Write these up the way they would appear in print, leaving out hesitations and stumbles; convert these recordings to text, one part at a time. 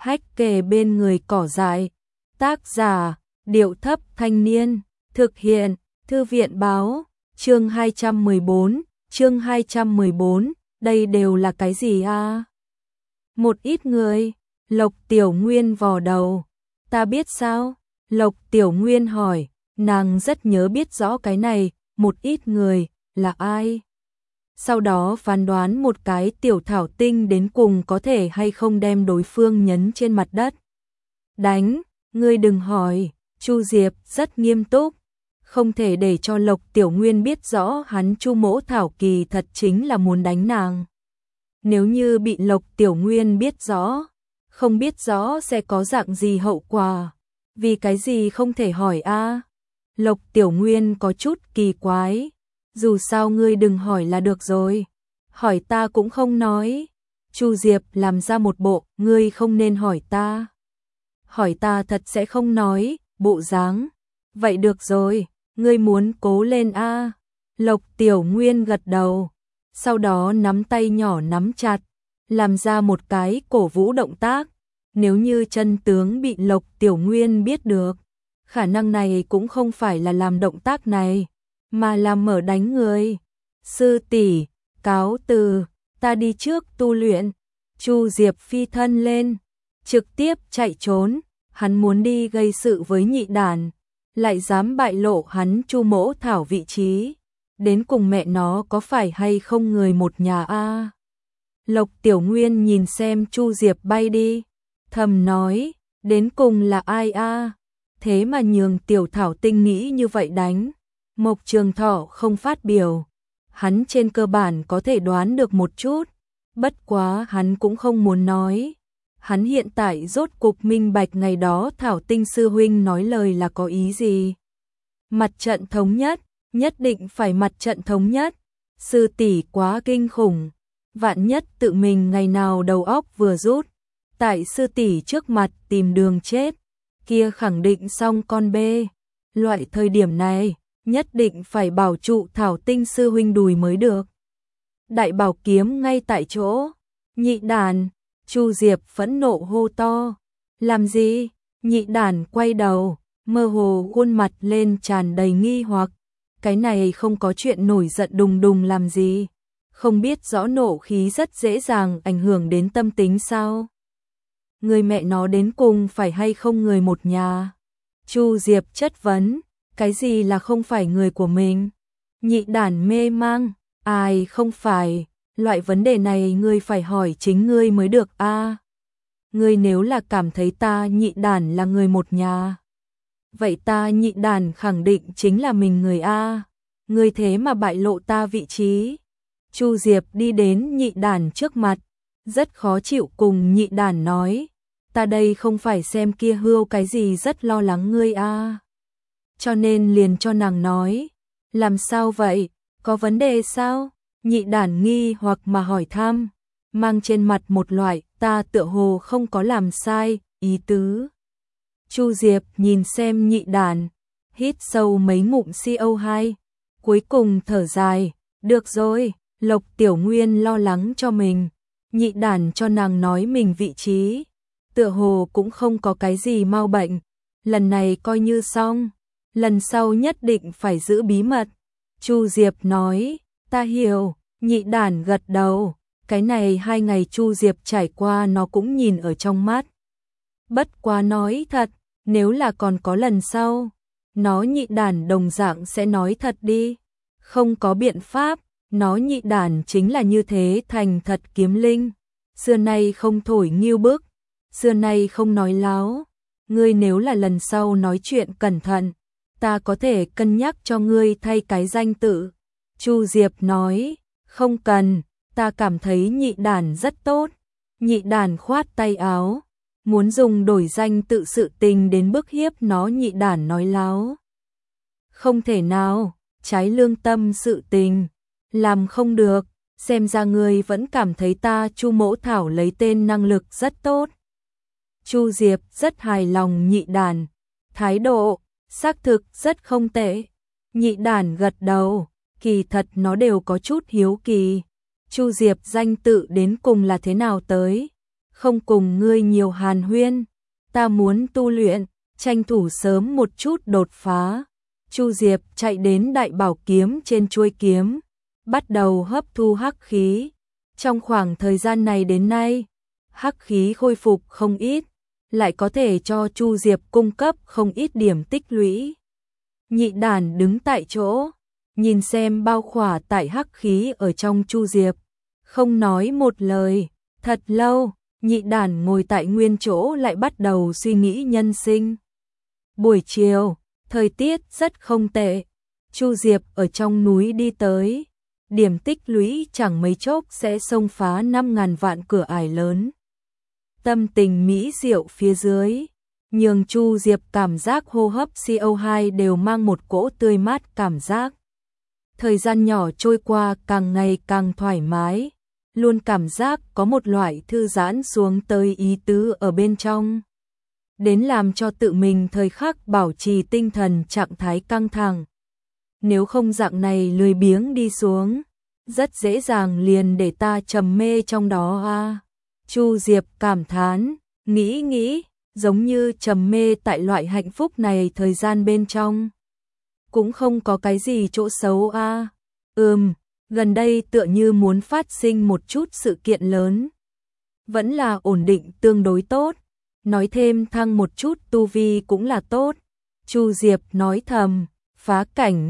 hách kề bên người cỏ dại. Tác giả, Điệu Thấp Thanh Niên. Thực hiện, Thư viện Báo. Chương 214, đây đều là cái gì a? Một ít người. Lộc Tiểu Nguyên vò đầu. Ta biết sao? Lộc Tiểu Nguyên hỏi, nàng rất nhớ biết rõ cái này, một ít người, là ai? Sau đó phán đoán một cái tiểu thảo tinh đến cùng có thể hay không đem đối phương nhấn trên mặt đất. Đánh, ngươi đừng hỏi, Chu Diệp rất nghiêm túc, không thể để cho Lộc Tiểu Nguyên biết rõ hắn Chu Mỗ Thảo kỳ thật chính là muốn đánh nàng. Nếu như bị Lộc Tiểu Nguyên biết rõ, không biết rõ sẽ có dạng gì hậu quả, vì cái gì không thể hỏi a? Lộc Tiểu Nguyên có chút kỳ quái, dù sao ngươi đừng hỏi là được rồi, hỏi ta cũng không nói. Chu Diệp làm ra một bộ, ngươi không nên hỏi ta thật sẽ không nói, bộ dáng. Vậy được rồi, ngươi muốn cố lên a. Lộc Tiểu Nguyên gật đầu, sau đó nắm tay nhỏ nắm chặt, làm ra một cái cổ vũ động tác. Nếu như chân tướng bị Lộc Tiểu Nguyên biết được, khả năng này cũng không phải là làm động tác này, mà là mở đánh người. Sư tỷ, cáo từ, ta đi trước tu luyện. Chu Diệp phi thân lên, trực tiếp chạy trốn, hắn muốn đi gây sự với nhị đàn, lại dám bại lộ hắn Chu Mỗ Thảo vị trí. Đến cùng mẹ nó có phải hay không người một nhà a? Lộc Tiểu Nguyên nhìn xem Chu Diệp bay đi, thầm nói, đến cùng là ai a? Thế mà nhường tiểu thảo tinh nghĩ như vậy đánh. Mộc Trường Thọ không phát biểu, hắn trên cơ bản có thể đoán được một chút, bất quá hắn cũng không muốn nói. Hắn hiện tại rốt cục minh bạch ngày đó Thảo Tinh sư huynh nói lời là có ý gì. Mặt trận thống nhất, nhất định phải mặt trận thống nhất. Sư tỷ quá kinh khủng, vạn nhất tự mình ngày nào đầu óc vừa rút, tại sư tỷ trước mặt tìm đường chết, kia khẳng định xong con bê. Loại thời điểm này, nhất định phải bảo trụ Thảo Tinh sư huynh đùi mới được. Đại bảo kiếm ngay tại chỗ. Nhị đàn, Chu Diệp phẫn nộ hô to. Làm gì? Nhị đàn quay đầu, mơ hồ khuôn mặt lên tràn đầy nghi hoặc. Cái này không có chuyện nổi giận đùng đùng làm gì? Không biết rõ nộ khí rất dễ dàng ảnh hưởng đến tâm tính sao? Người mẹ nó đến cùng phải hay không người một nhà? Chu Diệp chất vấn, cái gì là không phải người của mình? Nhị đàn mê mang, ai không phải, loại vấn đề này ngươi phải hỏi chính ngươi mới được a. Ngươi nếu là cảm thấy ta nhị đàn là người một nhà, vậy ta nhị đàn khẳng định chính là mình người a. Ngươi thế mà bại lộ ta vị trí. Chu Diệp đi đến nhị đàn trước mặt, rất khó chịu cùng nhị đàn nói, ta đây không phải xem kia hươu cái gì rất lo lắng ngươi a. Cho nên liền cho nàng nói, làm sao vậy, có vấn đề sao? Nhị đàn nghi hoặc mà hỏi thăm, mang trên mặt một loại ta tựa hồ không có làm sai ý tứ. Chu Diệp nhìn xem nhị đàn, hít sâu mấy ngụm CO2, cuối cùng thở dài, được rồi. Lộc Tiểu Nguyên lo lắng cho mình, nhị đàn cho nàng nói mình vị trí, tựa hồ cũng không có cái gì mau bệnh, lần này coi như xong, lần sau nhất định phải giữ bí mật. Chu Diệp nói, ta hiểu. Nhị đàn gật đầu, cái này 2 ngày Chu Diệp trải qua nó cũng nhìn ở trong mắt. Bất quá nói thật, nếu là còn có lần sau, nó nhị đàn đồng dạng sẽ nói thật đi. Không có biện pháp, nó nhị đàn chính là như thế thành thật kiếm linh. Xưa nay không thổi nghiêu bức, xưa nay không nói láo. Ngươi nếu là lần sau nói chuyện cẩn thận, ta có thể cân nhắc cho ngươi thay cái danh tự. Chu Diệp nói, không cần, ta cảm thấy nhị đàn rất tốt. Nhị đàn khoát tay áo, muốn dùng đổi danh tự sự tình đến bức hiếp nó. Nhị đàn nói láo, không thể nào, trái lương tâm sự tình, làm không được. Xem ra ngươi vẫn cảm thấy ta Chu Mỗ Thảo lấy tên năng lực rất tốt. Chu Diệp rất hài lòng nhị đàn, thái độ xác thực rất không tệ. Nhị đàn gật đầu, kỳ thật nó đều có chút hiếu kỳ. Chu Diệp danh tự đến cùng là thế nào tới? không cùng ngươi nhiều hàn huyên, ta muốn tu luyện, tranh thủ sớm một chút đột phá. Chu Diệp chạy đến đại bảo kiếm trên chuôi kiếm, bắt đầu hấp thu hắc khí. Trong khoảng thời gian này đến nay, hắc khí khôi phục không ít, lại có thể cho Chu Diệp cung cấp không ít điểm tích lũy. Nhị đàn đứng tại chỗ, nhìn xem bao khỏa tại hắc khí ở trong Chu Diệp, không nói một lời. Thật lâu, nhị đàn ngồi tại nguyên chỗ lại bắt đầu suy nghĩ nhân sinh. Buổi chiều, thời tiết rất không tệ. Chu Diệp ở trong núi đi tới, điểm tích lũy chẳng mấy chốc sẽ xông phá 5.000 vạn cửa ải lớn. Tâm tình mỹ diệu phía dưới, nhường Chu Diệp cảm giác hô hấp CO2 đều mang một cỗ tươi mát cảm giác. Thời gian nhỏ trôi qua càng ngày càng thoải mái, luôn cảm giác có một loại thư giãn xuống tới ý tứ ở bên trong. Đến làm cho tự mình thời khắc bảo trì tinh thần trạng thái căng thẳng. Nếu không dạng này lười biếng đi xuống, rất dễ dàng liền để ta trầm mê trong đó a. Chu Diệp cảm thán, nghĩ, giống như trầm mê tại loại hạnh phúc này thời gian bên trong. Cũng không có cái gì chỗ xấu a. Gần đây tựa như muốn phát sinh một chút sự kiện lớn. Vẫn là ổn định tương đối tốt, nói thêm thăng một chút tu vi cũng là tốt. Chu Diệp nói thầm, phá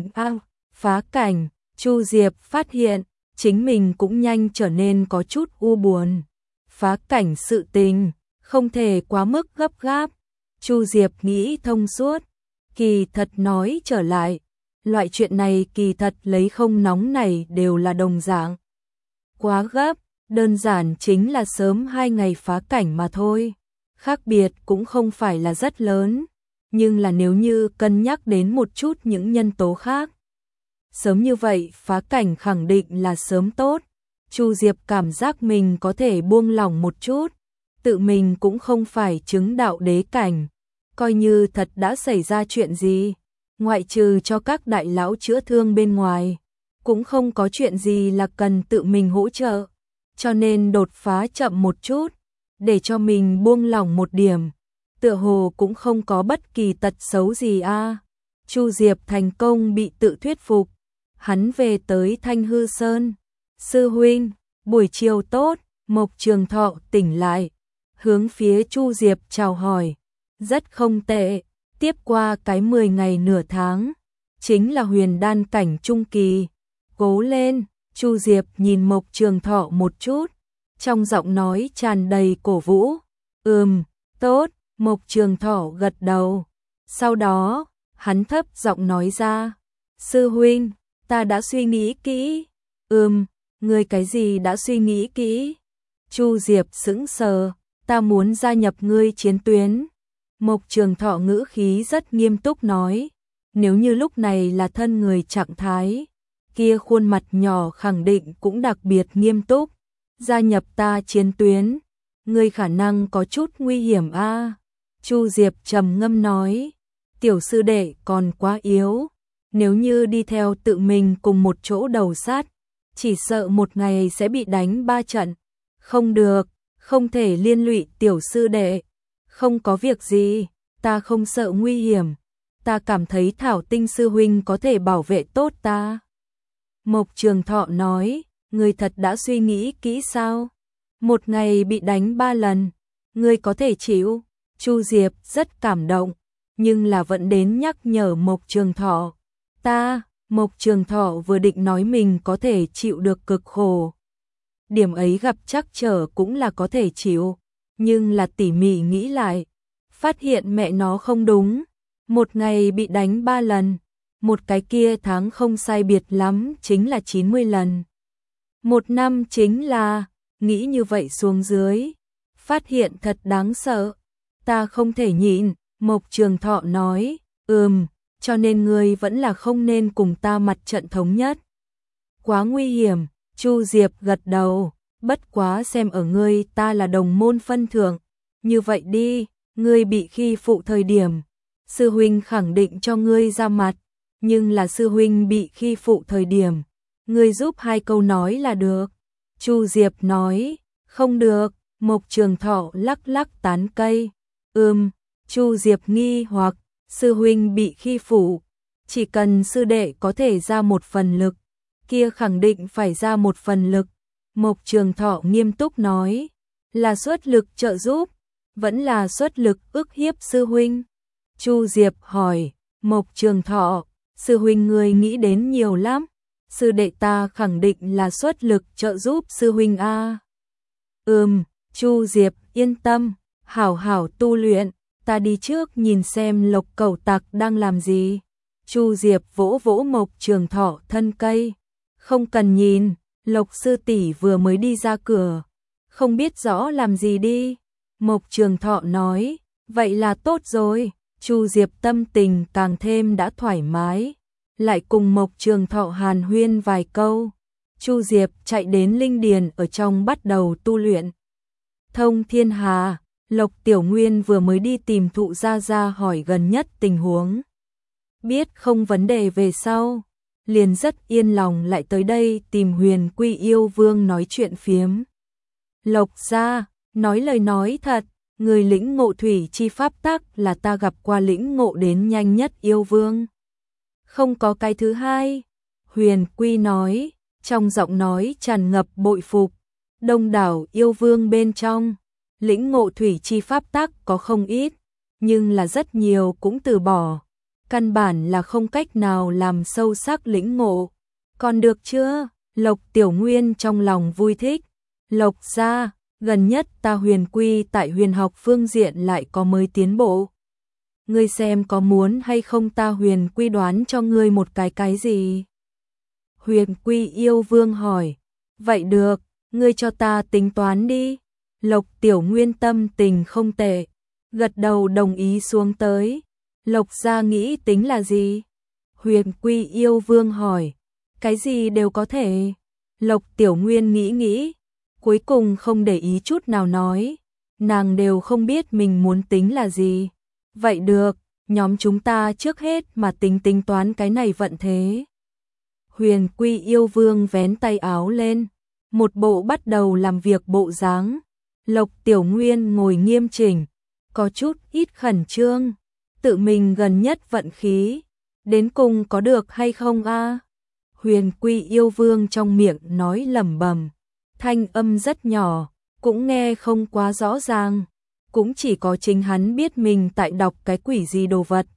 cảnh, Chu Diệp phát hiện, chính mình cũng nhanh trở nên có chút u buồn. Phá cảnh sự tình, không thể quá mức gấp gáp. Chu Diệp nghĩ thông suốt, kỳ thật nói trở lại. Loại chuyện này kỳ thật lấy không nóng này đều là đồng dạng. Quá gấp, đơn giản chính là sớm 2 ngày phá cảnh mà thôi. Khác biệt cũng không phải là rất lớn, nhưng là nếu như cân nhắc đến một chút những nhân tố khác. Sớm như vậy phá cảnh khẳng định là sớm tốt. Chu Diệp cảm giác mình có thể buông lỏng một chút, tự mình cũng không phải chứng đạo đế cảnh. Coi như thật đã xảy ra chuyện gì, ngoại trừ cho các đại lão chữa thương bên ngoài, cũng không có chuyện gì là cần tự mình hỗ trợ, cho nên đột phá chậm một chút, để cho mình buông lỏng một điểm, tựa hồ cũng không có bất kỳ tật xấu gì a. Chu Diệp thành công bị tự thuyết phục, hắn về tới Thanh Hư Sơn. Sư huynh, buổi chiều tốt. Mộc Trường Thọ tỉnh lại, hướng phía Chu Diệp chào hỏi, rất không tệ. Tiếp qua cái 10 ngày nửa tháng, chính là huyền đan cảnh trung kỳ. Cố lên. Chu Diệp nhìn Mộc Trường Thọ một chút, trong giọng nói tràn đầy cổ vũ. Tốt. Mộc Trường Thọ gật đầu. Sau đó, hắn thấp giọng nói ra, sư huynh, ta đã suy nghĩ kỹ. Ngươi cái gì đã suy nghĩ kỹ? Chu Diệp sững sờ, ta muốn gia nhập ngươi chiến tuyến. Mộc Trường Thọ ngữ khí rất nghiêm túc nói, nếu như lúc này là thân người trạng thái, kia khuôn mặt nhỏ khẳng định cũng đặc biệt nghiêm túc. Gia nhập ta chiến tuyến, ngươi khả năng có chút nguy hiểm a. Chu Diệp trầm ngâm nói, tiểu sư đệ còn quá yếu, nếu như đi theo tự mình cùng một chỗ đầu sát, chỉ sợ một ngày sẽ bị đánh 3 trận. Không được, không thể liên lụy tiểu sư đệ. Không có việc gì, ta không sợ nguy hiểm. Ta cảm thấy Thảo Tinh sư huynh có thể bảo vệ tốt ta. Mộc Trường Thọ nói, ngươi thật đã suy nghĩ kỹ sao? Một ngày bị đánh 3 lần, ngươi có thể chịu? Chu Diệp rất cảm động, nhưng là vẫn đến nhắc nhở Mộc Trường Thọ. Mộc Trường Thọ vừa định nói mình có thể chịu được cực khổ. Điểm ấy gặp trắc trở cũng là có thể chịu, nhưng là tỉ mỉ nghĩ lại, phát hiện mẹ nó không đúng. Một ngày bị đánh 3 lần, một cái kia tháng không sai biệt lắm chính là 90 lần. Một năm chính là, nghĩ như vậy xuống dưới, phát hiện thật đáng sợ. Ta không thể nhịn, Mộc Trường Thọ nói, cho nên ngươi vẫn là không nên cùng ta mặt trận thống nhất. Quá nguy hiểm. Chu Diệp gật đầu, bất quá xem ở ngươi ta là đồng môn phân thượng. Như vậy đi, ngươi bị khi phụ thời điểm, sư huynh khẳng định cho ngươi ra mặt, nhưng là sư huynh bị khi phụ thời điểm, ngươi giúp 2 câu nói là được. Chu Diệp nói, không được, Mộc Trường Thọ lắc lắc tán cây. Chu Diệp nghi hoặc, sư huynh bị khi phụ, chỉ cần sư đệ có thể ra một phần lực, kia khẳng định phải ra một phần lực. Mộc Trường Thọ nghiêm túc nói, là xuất lực trợ giúp, vẫn là xuất lực ức hiếp sư huynh. Chu Diệp hỏi, Mộc Trường Thọ, sư huynh người nghĩ đến nhiều lắm, sư đệ ta khẳng định là xuất lực trợ giúp sư huynh a. Chu Diệp yên tâm, hảo hảo tu luyện, ta đi trước nhìn xem Lộc Cẩu Tặc đang làm gì. Chu Diệp vỗ vỗ Mộc Trường Thọ thân cây, không cần nhìn, Lộc sư tỷ vừa mới đi ra cửa, không biết rõ làm gì đi. Mộc Trường Thọ nói, vậy là tốt rồi. Chu Diệp tâm tình càng thêm đã thoải mái, lại cùng Mộc Trường Thọ hàn huyên vài câu. Chu Diệp chạy đến linh điền ở trong bắt đầu tu luyện. Thông Thiên Hà, Lộc Tiểu Nguyên vừa mới đi tìm Thụ Gia Gia hỏi gần nhất tình huống. Biết không vấn đề về sau, liền rất yên lòng lại tới đây tìm Huyền Quy Yêu Vương nói chuyện phiếm. Lộc gia, nói lời nói thật, người lĩnh ngộ thủy chi pháp tắc là ta gặp qua lĩnh ngộ đến nhanh nhất yêu vương. Không có cái thứ hai, Huyền Quy nói, trong giọng nói tràn ngập bội phục. Đông đảo yêu vương bên trong, lĩnh ngộ thủy chi pháp tắc có không ít, nhưng là rất nhiều cũng từ bỏ. Căn bản là không cách nào làm sâu sắc lĩnh ngộ. Còn được chưa? Lộc Tiểu Nguyên trong lòng vui thích. Lộc gia, gần nhất ta Huyền Quy tại huyền học phương diện lại có mới tiến bộ. Ngươi xem có muốn hay không ta Huyền Quy đoán cho ngươi một cái gì? Huyền Quy Yêu Vương hỏi. Vậy được, ngươi cho ta tính toán đi. Lộc Tiểu Nguyên tâm tình không tệ, gật đầu đồng ý xuống tới. Lộc gia nghĩ tính là gì? Huyền Quy Yêu Vương hỏi. Cái gì đều có thể. Lộc Tiểu Nguyên nghĩ, cuối cùng không để ý chút nào nói. Nàng đều không biết mình muốn tính là gì. Vậy được, nhóm chúng ta trước hết mà tính toán cái này vận thế. Huyền Quy Yêu Vương vén tay áo lên, một bộ bắt đầu làm việc bộ dáng. Lộc Tiểu Nguyên ngồi nghiêm chỉnh, có chút ít khẩn trương. Tự mình gần nhất vận khí, đến cùng có được hay không a? Huyền Quy Yêu Vương trong miệng nói lẩm bẩm, thanh âm rất nhỏ, cũng nghe không quá rõ ràng, cũng chỉ có chính hắn biết mình tại đọc cái quỷ gì đồ vật.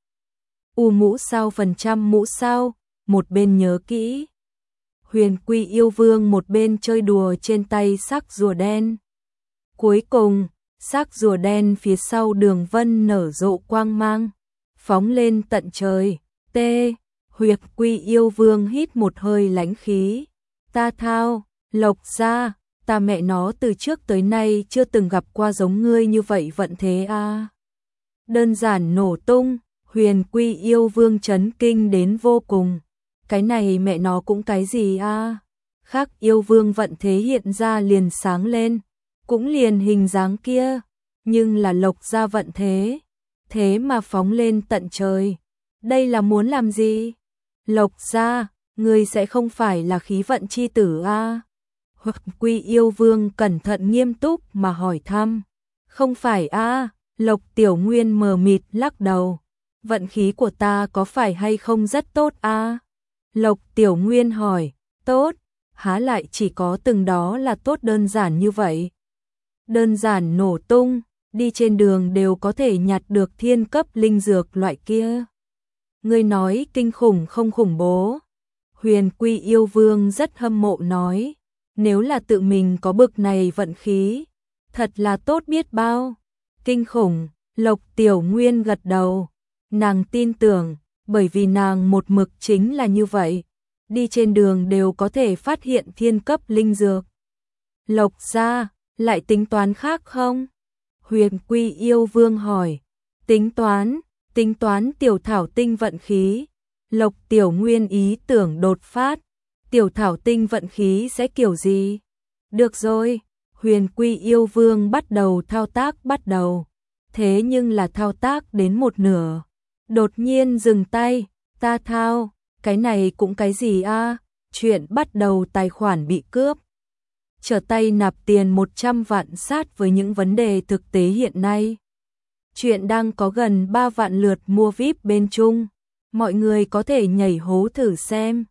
Mũ sao %, mũ sao, một bên nhớ kỹ. Huyền Quy Yêu Vương một bên chơi đùa trên tay sắc rùa đen. Cuối cùng, sắc rùa đen phía sau đường vân nở rộ quang mang, phóng lên tận trời. Huyền Quy Yêu Vương hít một hơi lãnh khí. Ta thao, Lộc gia, ta mẹ nó từ trước tới nay chưa từng gặp qua giống ngươi như vậy vận thế a. Đơn giản nổ tung, Huyền Quy Yêu Vương chấn kinh đến vô cùng. Cái này mẹ nó cũng cái gì a? Khác yêu vương vận thế hiện ra liền sáng lên, cũng liền hình dáng kia, nhưng là Lộc gia vận thế mà phóng lên tận trời. Đây là muốn làm gì? Lộc gia, ngươi sẽ không phải là khí vận chi tử a? Huyền Quy Yêu Vương cẩn thận nghiêm túc mà hỏi thăm. Không phải a? Lộc Tiểu Nguyên mờ mịt lắc đầu. Vận khí của ta có phải hay không rất tốt a? Lộc Tiểu Nguyên hỏi. Tốt, há lại chỉ có từng đó là tốt đơn giản như vậy. Đơn giản nổ tung, đi trên đường đều có thể nhặt được thiên cấp linh dược loại kia. Ngươi nói kinh khủng không khủng bố? Huyền Quy Yêu Vương rất hâm mộ nói, nếu là tự mình có bực này vận khí, thật là tốt biết bao. Kinh khủng, Lộc Tiểu Nguyên gật đầu, nàng tin tưởng, bởi vì nàng một mực chính là như vậy, đi trên đường đều có thể phát hiện thiên cấp linh dược. Lộc gia, lại tính toán khác không? Huyền Quy Yêu Vương hỏi. Tính toán tiểu thảo tinh vận khí. Lộc Tiểu Nguyên ý tưởng đột phát. Tiểu thảo tinh vận khí sẽ kiểu gì? Được rồi, Huyền Quy Yêu Vương bắt đầu thao tác Thế nhưng là thao tác đến một nửa, đột nhiên dừng tay. Ta thao, cái này cũng cái gì a? Chuyện bắt đầu tài khoản bị cướp. trở tay nạp tiền 100 vạn sát với những vấn đề thực tế hiện nay. Chuyện đang có gần 3 vạn lượt mua VIP bên Trung. Mọi người có thể nhảy hố thử xem.